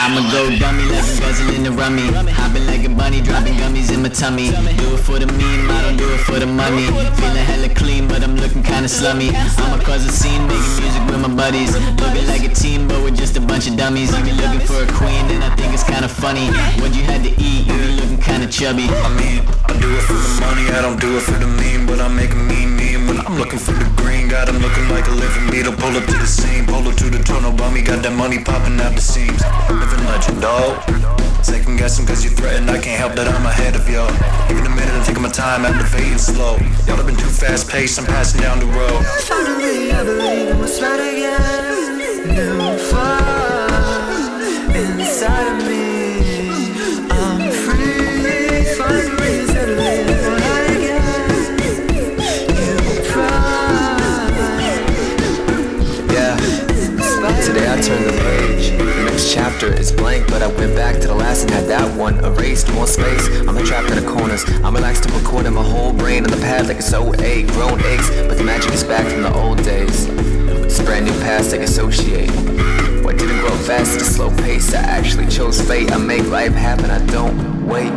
I'ma go dummy like I'm guzzling the rummy. Hopping like a bunny, dropping gummies in my tummy. Do it for the meme, I don't do it for the money. Feeling hella clean, but I'm looking kinda slummy. I'ma cause a scene, making music with my buddies. Looking like a team, but we're just a bunch of dummies. You be looking for a queen, and I think it's kinda funny. What you had to eat, you be looking kinda chubby. I mean, I do it for the money, I don't do it for the meme. But I make a mean meme when I'm looking for the green. Got him looking like a living beetle, pull up to the scene. Polo to the tunnel, bummy, got that money popping out the seams. Living legend, dawg. Second guessing cause you threatened, I can't help that I'm ahead of y'all. Even a minute, I'm taking my time, activating slow. Y'all have been too fast paced, I'm passing down the road. Finally, I believe it was right again. New fire inside of me. I'm free, find a reason to live right again. You pride. Yeah, today I turned the page. The next chapter is blank, but I went back to the last and had that one erased. More space, I'm trapped in the corners. I'm relaxed to recording my whole brain on the pad like it's 08. Grown aches, but the magic is back from the old days. With this brand new past I associate. What didn't grow fast at a slow pace. I actually chose fate. I make life happen, I don't wait.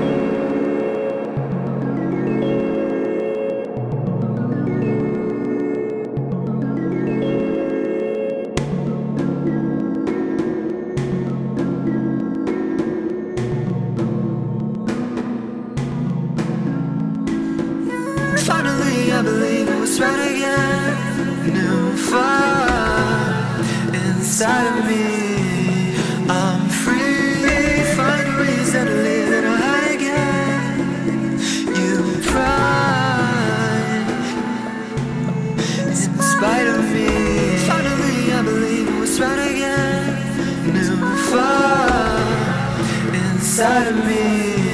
Finally, I believe it was right again. New fire inside of me. I'm free, find a reason to live and I'll hide again. You pride in spite of me. Finally, I believe it was right again. New fire inside of me.